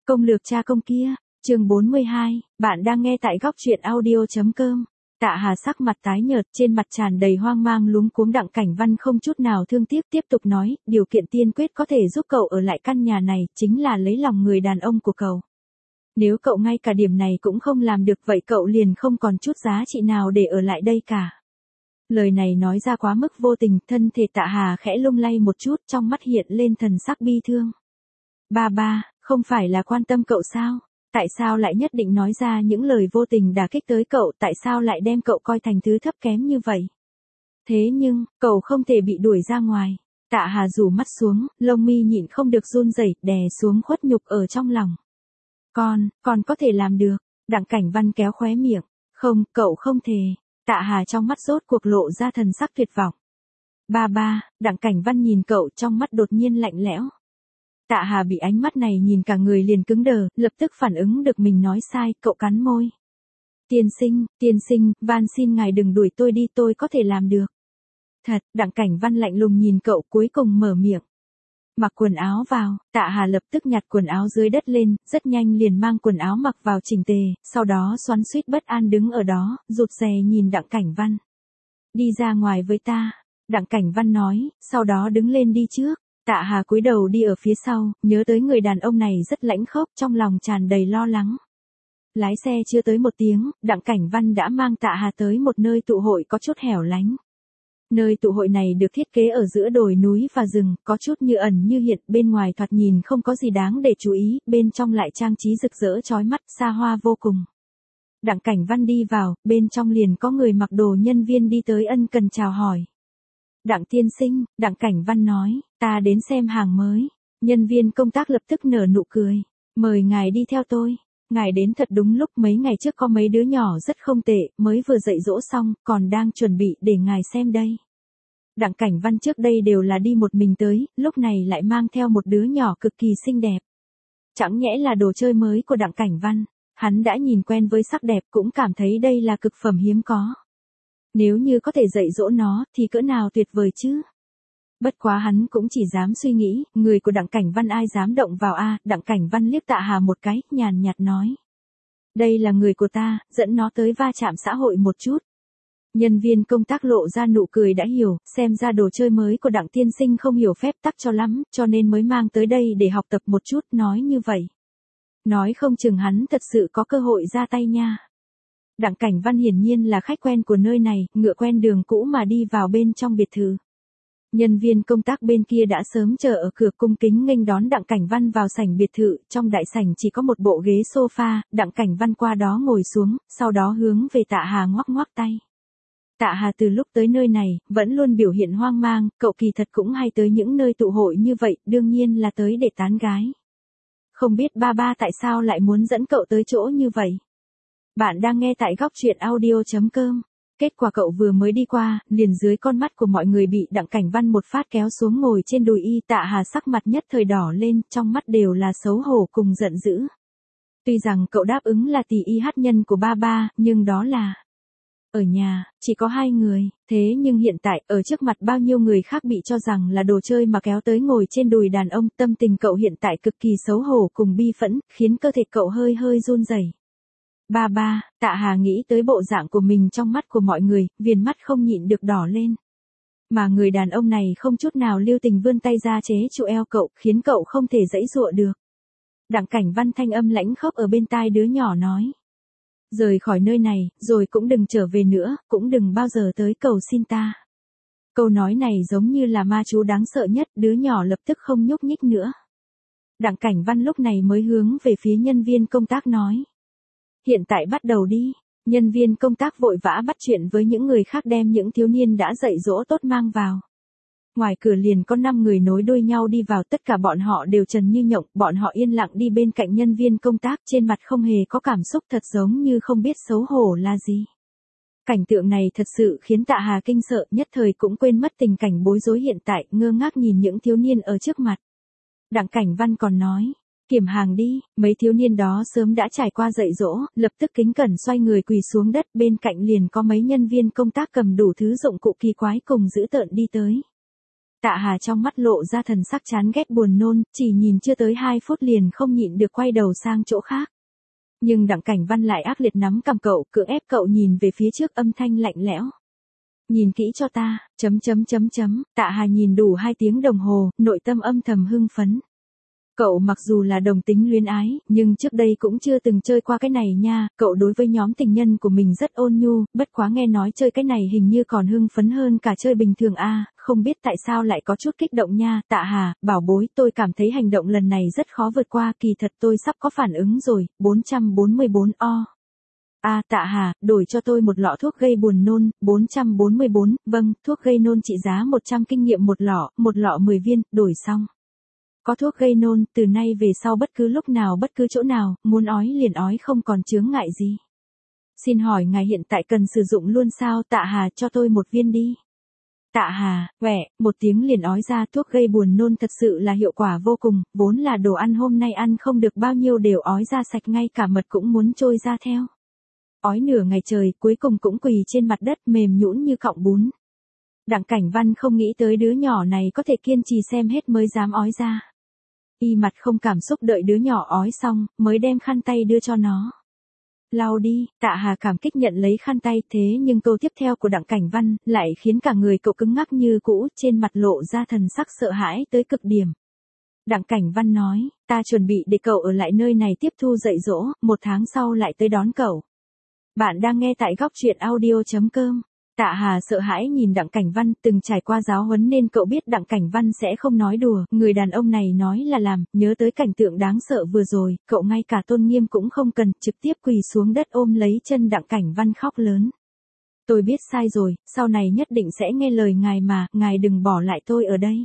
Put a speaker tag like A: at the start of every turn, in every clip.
A: Công lược cha công kia, chương 42, bạn đang nghe tại góc truyện audio.com. Tạ Hà sắc mặt tái nhợt, trên mặt tràn đầy hoang mang luống cuống. Đặng Cảnh Văn không chút nào thương tiếc tiếp tục nói, điều kiện tiên quyết có thể giúp cậu ở lại căn nhà này, chính là lấy lòng người đàn ông của cậu. Nếu cậu ngay cả điểm này cũng không làm được vậy cậu liền không còn chút giá trị nào để ở lại đây cả. Lời này nói ra quá mức vô tình, thân thể Tạ Hà khẽ lung lay một chút, trong mắt hiện lên thần sắc bi thương. Ba, không phải là quan tâm cậu sao? Tại sao lại nhất định nói ra những lời vô tình đả kích tới cậu, tại sao lại đem cậu coi thành thứ thấp kém như vậy? Thế nhưng, cậu không thể bị đuổi ra ngoài. Tạ Hà rủ mắt xuống, lông mi nhịn không được run rẩy, đè xuống khuất nhục ở trong lòng. Con có thể làm được. Đặng Cảnh Văn kéo khóe miệng. Không, cậu không thể. Tạ Hà trong mắt rốt cuộc lộ ra thần sắc tuyệt vọng. Ba, Đặng Cảnh Văn nhìn cậu trong mắt đột nhiên lạnh lẽo. Tạ Hà bị ánh mắt này nhìn cả người liền cứng đờ, lập tức phản ứng được mình nói sai, cậu cắn môi. Tiên sinh, van xin ngài đừng đuổi tôi đi, tôi có thể làm được. Thật, Đặng Cảnh Văn lạnh lùng nhìn cậu cuối cùng mở miệng. Mặc quần áo vào, Tạ Hà lập tức nhặt quần áo dưới đất lên, rất nhanh liền mang quần áo mặc vào chỉnh tề, sau đó xoắn xuýt bất an đứng ở đó, rụt rè nhìn Đặng Cảnh Văn. Đi ra ngoài với ta, Đặng Cảnh Văn nói, sau đó đứng lên đi trước. Tạ Hà cúi đầu đi ở phía sau, nhớ tới người đàn ông này rất lãnh khốc, trong lòng tràn đầy lo lắng. Lái xe chưa tới một tiếng, Đặng Cảnh Văn đã mang Tạ Hà tới một nơi tụ hội có chút hẻo lánh. Nơi tụ hội này được thiết kế ở giữa đồi núi và rừng, có chút như ẩn như hiện, bên ngoài thoạt nhìn không có gì đáng để chú ý, bên trong lại trang trí rực rỡ chói mắt, xa hoa vô cùng. Đặng Cảnh Văn đi vào, bên trong liền có người mặc đồ nhân viên đi tới ân cần chào hỏi. Đặng tiên sinh, Đặng Cảnh Văn nói, ta đến xem hàng mới. Nhân viên công tác lập tức nở nụ cười. Mời ngài đi theo tôi. Ngài đến thật đúng lúc, mấy ngày trước có mấy đứa nhỏ rất không tệ, mới vừa dạy dỗ xong, còn đang chuẩn bị để ngài xem đây. Đặng Cảnh Văn trước đây đều là đi một mình tới, lúc này lại mang theo một đứa nhỏ cực kỳ xinh đẹp. Chẳng nhẽ là đồ chơi mới của Đặng Cảnh Văn. Hắn đã nhìn quen với sắc đẹp cũng cảm thấy đây là cực phẩm hiếm có. Nếu như có thể dạy dỗ nó, thì cỡ nào tuyệt vời chứ? Bất quá hắn cũng chỉ dám suy nghĩ, người của Đặng Cảnh Văn ai dám động vào a? Đặng Cảnh Văn liếc Tạ Hà một cái, nhàn nhạt nói. Đây là người của ta, dẫn nó tới va chạm xã hội một chút. Nhân viên công tác lộ ra nụ cười đã hiểu, xem ra đồ chơi mới của Đặng tiên sinh không hiểu phép tắc cho lắm, cho nên mới mang tới đây để học tập một chút, nói như vậy. Nói không chừng hắn thật sự có cơ hội ra tay nha. Đặng Cảnh Văn hiển nhiên là khách quen của nơi này, ngựa quen đường cũ mà đi vào bên trong biệt thự. Nhân viên công tác bên kia đã sớm chờ ở cửa cung kính nghênh đón Đặng Cảnh Văn vào sảnh biệt thự, trong đại sảnh chỉ có một bộ ghế sofa, Đặng Cảnh Văn qua đó ngồi xuống, sau đó hướng về Tạ Hà ngoắc ngoắc tay. Tạ Hà từ lúc tới nơi này, vẫn luôn biểu hiện hoang mang, cậu kỳ thật cũng hay tới những nơi tụ hội như vậy, đương nhiên là tới để tán gái. Không biết ba tại sao lại muốn dẫn cậu tới chỗ như vậy? Bạn đang nghe tại góc truyện audio.com. Kết quả cậu vừa mới đi qua, liền dưới con mắt của mọi người bị Đặng Cảnh Văn một phát kéo xuống ngồi trên đùi y. Tạ Hà sắc mặt nhất thời đỏ lên, trong mắt đều là xấu hổ cùng giận dữ. Tuy rằng cậu đáp ứng là tỷ y hát nhân của ba, nhưng đó là... Ở nhà, chỉ có 2 người, thế nhưng hiện tại, ở trước mặt bao nhiêu người khác bị cho rằng là đồ chơi mà kéo tới ngồi trên đùi đàn ông, tâm tình cậu hiện tại cực kỳ xấu hổ cùng bi phẫn, khiến cơ thể cậu hơi run rẩy. Ba, Tạ Hà nghĩ tới bộ dạng của mình trong mắt của mọi người, viền mắt không nhịn được đỏ lên. Mà người đàn ông này không chút nào lưu tình vươn tay ra chế trụ eo cậu, khiến cậu không thể giãy giụa được. Đặng Cảnh Văn thanh âm lãnh khốc ở bên tai đứa nhỏ nói. Rời khỏi nơi này, rồi cũng đừng trở về nữa, cũng đừng bao giờ tới cầu xin ta. Câu nói này giống như là ma chú đáng sợ nhất, đứa nhỏ lập tức không nhúc nhích nữa. Đặng Cảnh Văn lúc này mới hướng về phía nhân viên công tác nói. Hiện tại bắt đầu đi. Nhân viên công tác vội vã bắt chuyện với những người khác đem những thiếu niên đã dạy dỗ tốt mang vào. Ngoài cửa liền có 5 người nối đuôi nhau đi vào, tất cả bọn họ đều trần như nhộng, bọn họ yên lặng đi bên cạnh nhân viên công tác, trên mặt không hề có cảm xúc, thật giống như không biết xấu hổ là gì. Cảnh tượng này thật sự khiến Tạ Hà kinh sợ, nhất thời cũng quên mất tình cảnh bối rối hiện tại, ngơ ngác nhìn những thiếu niên ở trước mặt. Đặng Cảnh Văn còn nói. Kiểm hàng đi, mấy thiếu niên đó sớm đã trải qua dạy dỗ, lập tức kính cẩn xoay người quỳ xuống đất, bên cạnh liền có mấy nhân viên công tác cầm đủ thứ dụng cụ kỳ quái cùng dữ tợn đi tới. Tạ Hà trong mắt lộ ra thần sắc chán ghét buồn nôn, chỉ nhìn chưa tới 2 phút liền không nhịn được quay đầu sang chỗ khác. Nhưng Đặng Cảnh Văn lại ác liệt nắm cầm cậu, cưỡng ép cậu nhìn về phía trước, âm thanh lạnh lẽo. Nhìn kỹ cho ta, Tạ Hà nhìn đủ 2 tiếng đồng hồ, nội tâm âm thầm hưng phấn. Cậu mặc dù là đồng tính luyến ái, nhưng trước đây cũng chưa từng chơi qua cái này nha, cậu đối với nhóm tình nhân của mình rất ôn nhu, bất quá nghe nói chơi cái này hình như còn hưng phấn hơn cả chơi bình thường a, không biết tại sao lại có chút kích động nha. Tạ Hà, bảo bối, tôi cảm thấy hành động lần này rất khó vượt qua, kỳ thật tôi sắp có phản ứng rồi. 444 o. Tạ Hà, đổi cho tôi một lọ thuốc gây buồn nôn. 444, vâng, thuốc gây nôn trị giá 100 kinh nghiệm một lọ 10 viên, đổi xong. Có thuốc gây nôn, từ nay về sau bất cứ lúc nào bất cứ chỗ nào, muốn ói liền ói, không còn chướng ngại gì. Xin hỏi ngài hiện tại cần sử dụng luôn sao? Tạ Hà, cho tôi 1 viên đi. Tạ Hà, một tiếng liền ói ra. Thuốc gây buồn nôn thật sự là hiệu quả vô cùng, vốn là đồ ăn hôm nay ăn không được bao nhiêu đều ói ra sạch, ngay cả mật cũng muốn trôi ra theo. Ói nửa ngày trời, cuối cùng cũng quỳ trên mặt đất mềm nhũn như cọng bún. Đặng Cảnh Văn không nghĩ tới đứa nhỏ này có thể kiên trì xem hết mới dám ói ra. Y mặt không cảm xúc đợi đứa nhỏ ói xong, mới đem khăn tay đưa cho nó. Lau đi. Tạ Hà cảm kích nhận lấy khăn tay, thế nhưng câu tiếp theo của Đặng Cảnh Văn lại khiến cả người cậu cứng ngắc như cũ, trên mặt lộ ra thần sắc sợ hãi tới cực điểm. Đặng Cảnh Văn nói, ta chuẩn bị để cậu ở lại nơi này tiếp thu dạy dỗ, 1 tháng sau lại tới đón cậu. Bạn đang nghe tại góc truyện audio.com. Tạ Hà sợ hãi nhìn Đặng Cảnh Văn, từng trải qua giáo huấn nên cậu biết Đặng Cảnh Văn sẽ không nói đùa, người đàn ông này nói là làm, nhớ tới cảnh tượng đáng sợ vừa rồi, cậu ngay cả tôn nghiêm cũng không cần, trực tiếp quỳ xuống đất ôm lấy chân Đặng Cảnh Văn khóc lớn. Tôi biết sai rồi, sau này nhất định sẽ nghe lời ngài mà, ngài đừng bỏ lại tôi ở đây.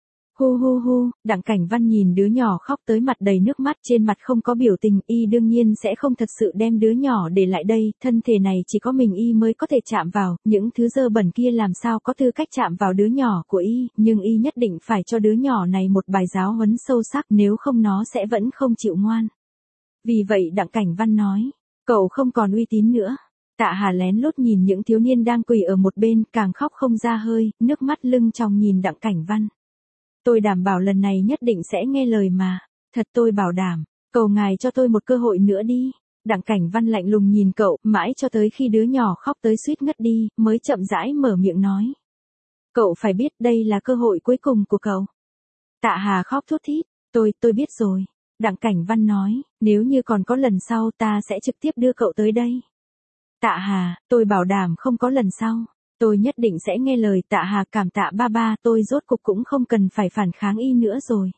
A: Hu, Đặng Cảnh Văn nhìn đứa nhỏ khóc tới mặt đầy nước mắt, trên mặt không có biểu tình, y đương nhiên sẽ không thật sự đem đứa nhỏ để lại đây, thân thể này chỉ có mình y mới có thể chạm vào, những thứ dơ bẩn kia làm sao có tư cách chạm vào đứa nhỏ của y, nhưng y nhất định phải cho đứa nhỏ này một bài giáo huấn sâu sắc, nếu không nó sẽ vẫn không chịu ngoan. Vì vậy Đặng Cảnh Văn nói, cậu không còn uy tín nữa. Tạ Hà lén lút nhìn những thiếu niên đang quỳ ở một bên, càng khóc không ra hơi, nước mắt lưng tròng nhìn Đặng Cảnh Văn. Tôi đảm bảo lần này nhất định sẽ nghe lời mà. Thật tôi bảo đảm. Cầu ngài cho tôi một cơ hội nữa đi. Đặng Cảnh Văn lạnh lùng nhìn cậu, mãi cho tới khi đứa nhỏ khóc tới suýt ngất đi, mới chậm rãi mở miệng nói. Cậu phải biết đây là cơ hội cuối cùng của cậu. Tạ Hà khóc thút thít. Tôi biết rồi. Đặng Cảnh Văn nói, nếu như còn có lần sau ta sẽ trực tiếp đưa cậu tới đây. Tạ Hà, tôi bảo đảm không có lần sau. Tôi nhất định sẽ nghe lời. Tạ Hà, cảm tạ ba, tôi rốt cục cũng không cần phải phản kháng y nữa rồi.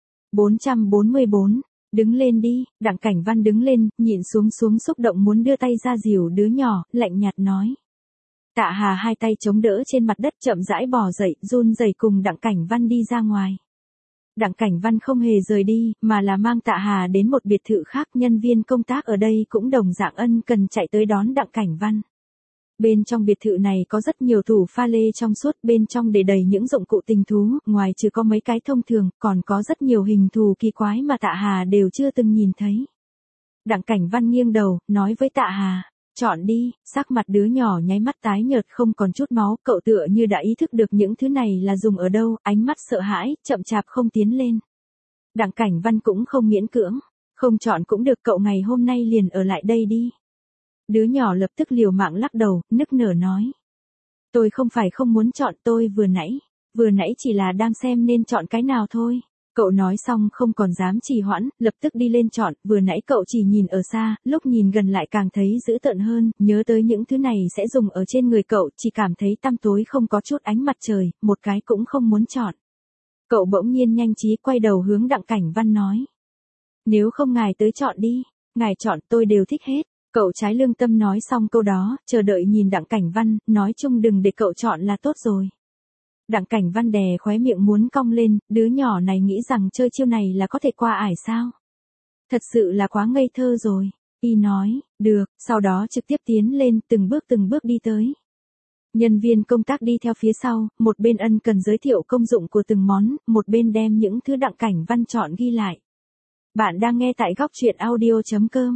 A: 444, đứng lên đi. Đặng Cảnh Văn đứng lên, nhìn xuống xúc động muốn đưa tay ra dìu đứa nhỏ, lạnh nhạt nói. Tạ Hà 2 tay chống đỡ trên mặt đất chậm rãi bò dậy, run rẩy cùng Đặng Cảnh Văn đi ra ngoài. Đặng Cảnh Văn không hề rời đi, mà là mang Tạ Hà đến một biệt thự khác, nhân viên công tác ở đây cũng đồng dạng ân cần chạy tới đón Đặng Cảnh Văn. Bên trong biệt thự này có rất nhiều tủ pha lê trong suốt, bên trong để đầy những dụng cụ tình thú, ngoài trừ có mấy cái thông thường, còn có rất nhiều hình thù kỳ quái mà Tạ Hà đều chưa từng nhìn thấy. Đặng Cảnh Văn nghiêng đầu, nói với Tạ Hà, chọn đi. Sắc mặt đứa nhỏ nháy mắt tái nhợt không còn chút máu, cậu tựa như đã ý thức được những thứ này là dùng ở đâu, ánh mắt sợ hãi, chậm chạp không tiến lên. Đặng Cảnh Văn cũng không miễn cưỡng, không chọn cũng được, cậu ngày hôm nay liền ở lại đây đi. Đứa nhỏ lập tức liều mạng lắc đầu, nức nở nói. Tôi không phải không muốn chọn, tôi vừa nãy chỉ là đang xem nên chọn cái nào thôi. Cậu nói xong không còn dám trì hoãn, lập tức đi lên chọn, vừa nãy cậu chỉ nhìn ở xa, lúc nhìn gần lại càng thấy dữ tợn hơn, nhớ tới những thứ này sẽ dùng ở trên người cậu, chỉ cảm thấy tăm tối không có chút ánh mặt trời, một cái cũng không muốn chọn. Cậu bỗng nhiên nhanh trí quay đầu hướng Đặng Cảnh Văn nói. Nếu không ngài tới chọn đi, ngài chọn tôi đều thích hết. Cậu trái lương tâm nói xong câu đó, chờ đợi nhìn Đặng Cảnh Văn, nói chung đừng để cậu chọn là tốt rồi. Đặng Cảnh Văn đè khóe miệng muốn cong lên, đứa nhỏ này nghĩ rằng chơi chiêu này là có thể qua ải sao. Thật sự là quá ngây thơ rồi. Y nói, được, sau đó trực tiếp tiến lên, từng bước đi tới. Nhân viên công tác đi theo phía sau, một bên ân cần giới thiệu công dụng của từng món, một bên đem những thứ Đặng Cảnh Văn chọn ghi lại. Bạn đang nghe tại góc truyện audio.com.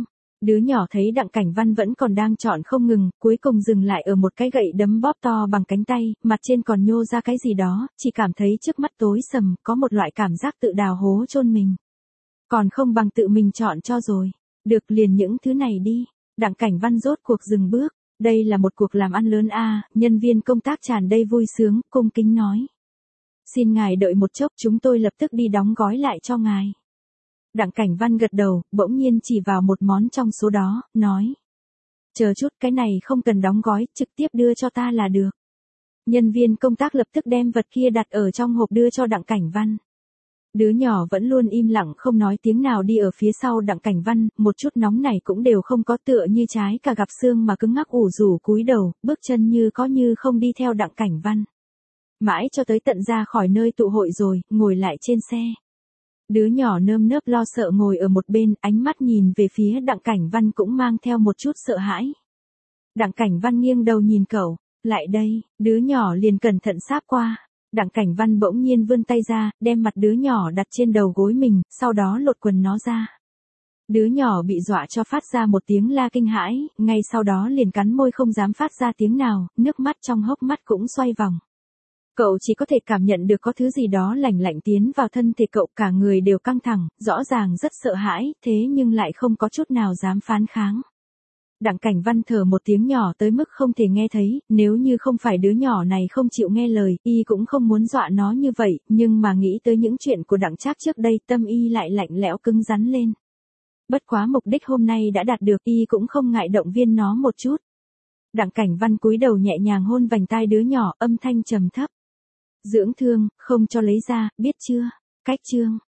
A: Đứa nhỏ thấy Đặng Cảnh Văn vẫn còn đang chọn không ngừng, cuối cùng dừng lại ở một cái gậy đấm bóp to bằng cánh tay, mặt trên còn nhô ra cái gì đó, chỉ cảm thấy trước mắt tối sầm, có một loại cảm giác tự đào hố chôn mình. Còn không bằng tự mình chọn cho rồi. Được, liền những thứ này đi. Đặng Cảnh Văn rốt cuộc dừng bước. Đây là một cuộc làm ăn lớn a, nhân viên công tác tràn đầy vui sướng, cung kính nói. Xin ngài đợi một chốc, chúng tôi lập tức đi đóng gói lại cho ngài. Đặng Cảnh Văn gật đầu, bỗng nhiên chỉ vào một món trong số đó, nói. Chờ chút, cái này không cần đóng gói, trực tiếp đưa cho ta là được. Nhân viên công tác lập tức đem vật kia đặt ở trong hộp đưa cho Đặng Cảnh Văn. Đứa nhỏ vẫn luôn im lặng không nói tiếng nào đi ở phía sau Đặng Cảnh Văn, một chút nóng này cũng đều không có, tựa như trái cả gặp xương mà cứng ngắc ủ rủ cúi đầu, bước chân như có như không đi theo Đặng Cảnh Văn. Mãi cho tới tận ra khỏi nơi tụ hội rồi, ngồi lại trên xe. Đứa nhỏ nơm nớp lo sợ ngồi ở một bên, ánh mắt nhìn về phía Đặng Cảnh Văn cũng mang theo một chút sợ hãi. Đặng Cảnh Văn nghiêng đầu nhìn cậu, lại đây, đứa nhỏ liền cẩn thận sáp qua. Đặng Cảnh Văn bỗng nhiên vươn tay ra, đem mặt đứa nhỏ đặt trên đầu gối mình, sau đó lột quần nó ra. Đứa nhỏ bị dọa cho phát ra một tiếng la kinh hãi, ngay sau đó liền cắn môi không dám phát ra tiếng nào, nước mắt trong hốc mắt cũng xoay vòng. Cậu chỉ có thể cảm nhận được có thứ gì đó lạnh lạnh tiến vào thân thể cậu, cả người đều căng thẳng, rõ ràng rất sợ hãi, thế nhưng lại không có chút nào dám phản kháng. Đặng Cảnh Văn thở một tiếng nhỏ tới mức không thể nghe thấy, nếu như không phải đứa nhỏ này không chịu nghe lời, y cũng không muốn dọa nó như vậy, nhưng mà nghĩ tới những chuyện của Đặng Trác trước đây, tâm y lại lạnh lẽo cứng rắn lên. Bất quá mục đích hôm nay đã đạt được, y cũng không ngại động viên nó một chút. Đặng Cảnh Văn cúi đầu nhẹ nhàng hôn vành tai đứa nhỏ, âm thanh trầm thấp. Dưỡng thương, không cho lấy ra, biết chưa? Cách chương.